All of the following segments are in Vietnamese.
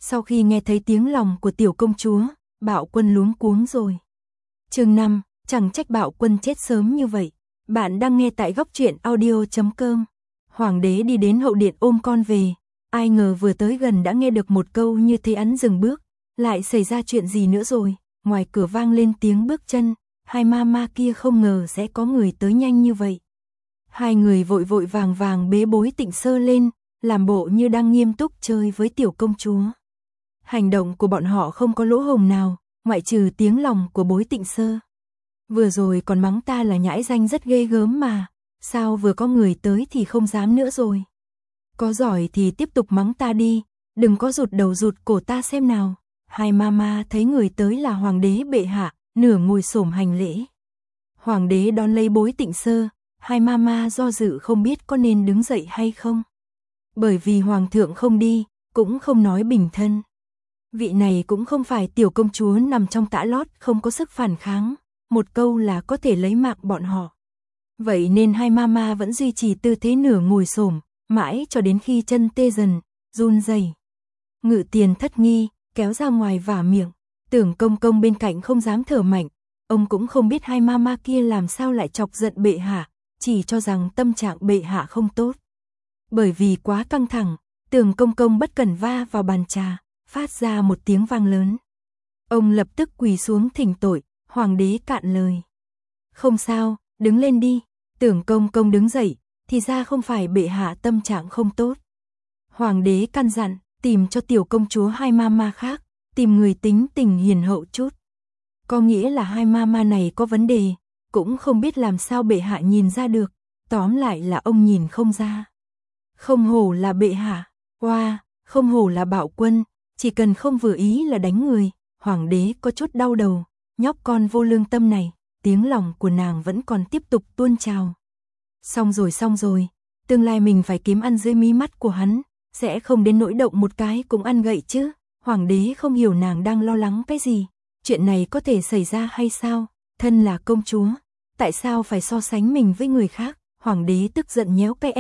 Sau khi nghe thấy tiếng lòng của tiểu công chúa, Bạo Quân luống cuống rồi. Chương 5, chẳng trách Bạo Quân chết sớm như vậy. Bạn đang nghe tại góc truyện audio.com. Hoàng đế đi đến hậu điện ôm con về, ai ngờ vừa tới gần đã nghe được một câu như thế hắn dừng bước, lại xảy ra chuyện gì nữa rồi, ngoài cửa vang lên tiếng bước chân, hai ma kia không ngờ sẽ có người tới nhanh như vậy. Hai người vội vội vàng vàng bế Bối Tịnh Sơ lên, làm bộ như đang nghiêm túc chơi với tiểu công chúa. Hành động của bọn họ không có lỗ hổng nào, ngoại trừ tiếng lòng của Bối Tịnh Sơ. Vừa rồi còn mắng ta là nhãi danh rất ghê gớm mà, sao vừa có người tới thì không dám nữa rồi. Có giỏi thì tiếp tục mắng ta đi, đừng có rụt đầu rụt cổ ta xem nào. Hai ma thấy người tới là hoàng đế bệ hạ, nửa ngồi xổm hành lễ. Hoàng đế đón lấy Bối Tịnh Sơ, hai ma do dự không biết có nên đứng dậy hay không. Bởi vì hoàng thượng không đi, cũng không nói bình thân. Vị này cũng không phải tiểu công chúa nằm trong tã lót không có sức phản kháng, một câu là có thể lấy mạng bọn họ. Vậy nên hai ma vẫn duy trì tư thế nửa ngồi xổm, mãi cho đến khi chân tê dần, run rẩy. Ngự Tiền thất nghi, kéo ra ngoài vả miệng, Tưởng Công Công bên cạnh không dám thở mạnh, ông cũng không biết hai ma kia làm sao lại chọc giận bệ hạ, chỉ cho rằng tâm trạng bệ hạ không tốt. Bởi vì quá căng thẳng, Tưởng Công Công bất cẩn va vào bàn trà, phát ra một tiếng vang lớn. Ông lập tức quỳ xuống thỉnh tội, hoàng đế cạn lời. Không sao, đứng lên đi. Tưởng Công Công đứng dậy, thì ra không phải bệ hạ tâm trạng không tốt. Hoàng đế căn dặn, tìm cho tiểu công chúa hai ma khác, tìm người tính tình hiền hậu chút. Có nghĩa là hai ma này có vấn đề, cũng không biết làm sao bệ hạ nhìn ra được, tóm lại là ông nhìn không ra. Không hổ là bệ hạ, không hổ là Bạo Quân, chỉ cần không vừa ý là đánh người. Hoàng đế có chút đau đầu, nhóc con vô lương tâm này, tiếng lòng của nàng vẫn còn tiếp tục tuôn trào. Xong rồi, tương lai mình phải kiếm ăn dưới mí mắt của hắn, sẽ không đến nỗi động một cái cũng ăn gậy chứ. Hoàng đế không hiểu nàng đang lo lắng cái gì, chuyện này có thể xảy ra hay sao, thân là công chúa, tại sao phải so sánh mình với người khác. Hoàng đế tức giận nhéo cái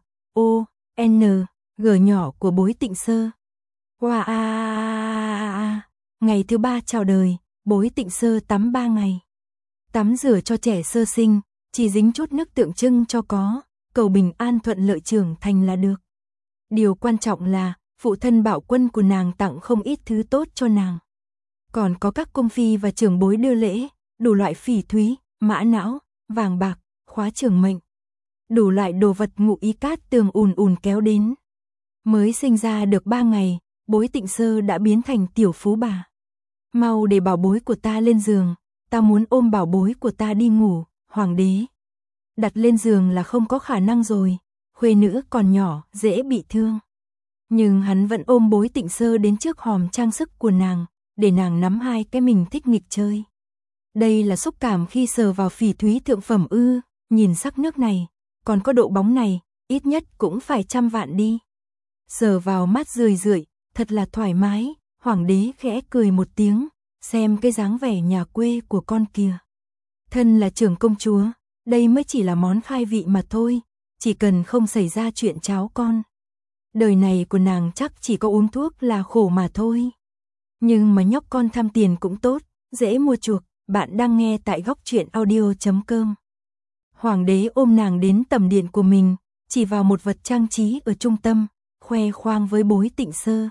G nhỏ của Bối Tịnh Sơ. Ngày thứ 3 chào đời, Bối Tịnh Sơ tắm 3 ngày. Tắm rửa cho trẻ sơ sinh, chỉ dính chút nước tượng trưng cho có, cầu bình an thuận lợi trưởng thành là được. Điều quan trọng là, phụ thân Bạo Quân của nàng tặng không ít thứ tốt cho nàng. Còn có các cung phi và trưởng bối đưa lễ, đủ loại phỉ thúy, mã não, vàng bạc, khóa trường mệnh. Đủ loại đồ vật ngụ ý cát tường ùn kéo đến. Mới sinh ra được 3 ngày, Bối Tịnh Sơ đã biến thành tiểu phú bà. Mau để bảo bối của ta lên giường, ta muốn ôm bảo bối của ta đi ngủ. Hoàng đế đặt lên giường là không có khả năng rồi, khuê nữ còn nhỏ, dễ bị thương. Nhưng hắn vẫn ôm Bối Tịnh Sơ đến trước hòm trang sức của nàng, để nàng nắm hai cái mình thích nghịch chơi. Đây là xúc cảm khi sờ vào phỉ thúy thượng phẩm ư, nhìn sắc nước này, còn có độ bóng này, ít nhất cũng phải 100 vạn đi. Sờ vào mắt rười, thật là thoải mái. Hoàng đế khẽ cười một tiếng, xem cái dáng vẻ nhà quê của con kìa. Thân là trưởng công chúa, đây mới chỉ là món khai vị mà thôi, chỉ cần không xảy ra chuyện cháu con. Đời này của nàng chắc chỉ có uống thuốc là khổ mà thôi. Nhưng mà nhóc con tham tiền cũng tốt, dễ mua chuộc. Bạn đang nghe tại góc truyện audio.com. Hoàng đế ôm nàng đến tầm điện của mình, chỉ vào một vật trang trí ở trung tâm, khoe khoang với Bối Tịnh Sơ.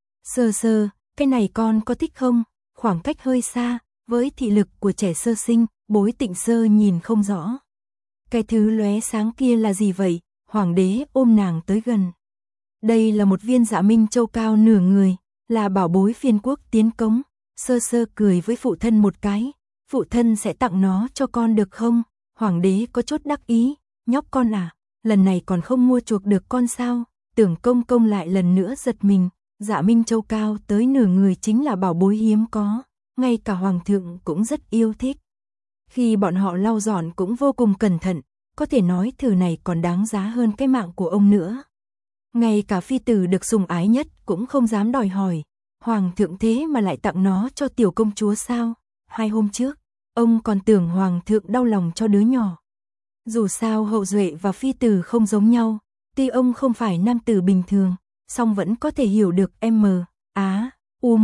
Sơ, cái này con có thích không? Khoảng cách hơi xa, với thị lực của trẻ sơ sinh, Bối Tịnh Sơ nhìn không rõ. Cái thứ lóe sáng kia là gì vậy? Hoàng đế ôm nàng tới gần. Đây là một viên Dạ Minh Châu cao nửa người, là bảo bối phiên quốc tiến cống. Sơ cười với phụ thân một cái, phụ thân sẽ tặng nó cho con được không? Hoàng đế có chút đắc ý, nhóc con à, lần này còn không mua chuộc được con sao? Tưởng Công Công lại lần nữa giật mình, Dạ Minh Châu cao tới nửa người chính là bảo bối hiếm có, ngay cả hoàng thượng cũng rất yêu thích. Khi bọn họ lau dọn cũng vô cùng cẩn thận, có thể nói thứ này còn đáng giá hơn cái mạng của ông nữa. Ngay cả phi tử được sủng ái nhất cũng không dám đòi hỏi, hoàng thượng thế mà lại tặng nó cho tiểu công chúa sao? 2 hôm trước, ông còn tưởng hoàng thượng đau lòng cho đứa nhỏ. Dù sao hậu duệ và phi tử không giống nhau, tuy ông không phải nam tử bình thường, song vẫn có thể hiểu được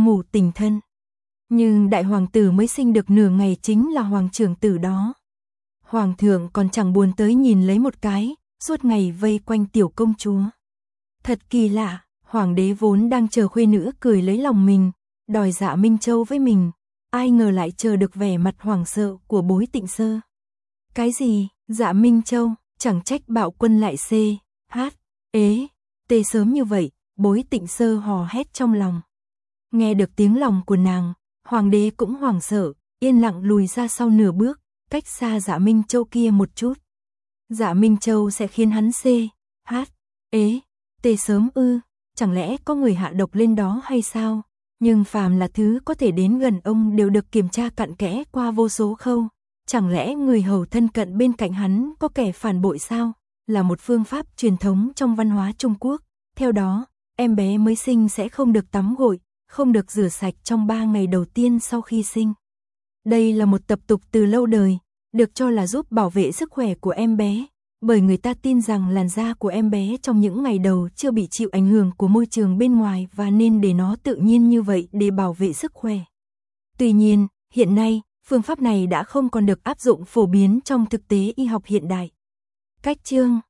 ngủ tình thân. Nhưng đại hoàng tử mới sinh được nửa ngày chính là hoàng trưởng tử đó. Hoàng thượng còn chẳng buồn tới nhìn lấy một cái, suốt ngày vây quanh tiểu công chúa. Thật kỳ lạ, hoàng đế vốn đang chờ khuê nữ cười lấy lòng mình, đòi Dạ Minh Châu với mình, ai ngờ lại chờ được vẻ mặt hoảng sợ của Bối Tịnh Sơ. Cái gì, Dạ Minh Châu, chẳng trách Bạo Quân lại tê sớm như vậy, Bối Tịnh Sơ hò hét trong lòng. Nghe được tiếng lòng của nàng, hoàng đế cũng hoảng sợ, yên lặng lùi ra sau nửa bước, cách xa Dạ Minh Châu kia một chút. Dạ Minh Châu sẽ khiến hắn tê sớm ư, chẳng lẽ có người hạ độc lên đó hay sao? Nhưng phàm là thứ có thể đến gần ông đều được kiểm tra cặn kẽ qua vô số khâu. Chẳng lẽ người hầu thân cận bên cạnh hắn có kẻ phản bội sao? Là một phương pháp truyền thống trong văn hóa Trung Quốc. Theo đó, em bé mới sinh sẽ không được tắm gội, không được rửa sạch trong 3 ngày đầu tiên sau khi sinh. Đây là một tập tục từ lâu đời, được cho là giúp bảo vệ sức khỏe của em bé, bởi người ta tin rằng làn da của em bé trong những ngày đầu chưa bị chịu ảnh hưởng của môi trường bên ngoài và nên để nó tự nhiên như vậy để bảo vệ sức khỏe. Tuy nhiên, hiện nay, phương pháp này đã không còn được áp dụng phổ biến trong thực tế y học hiện đại. Cách chương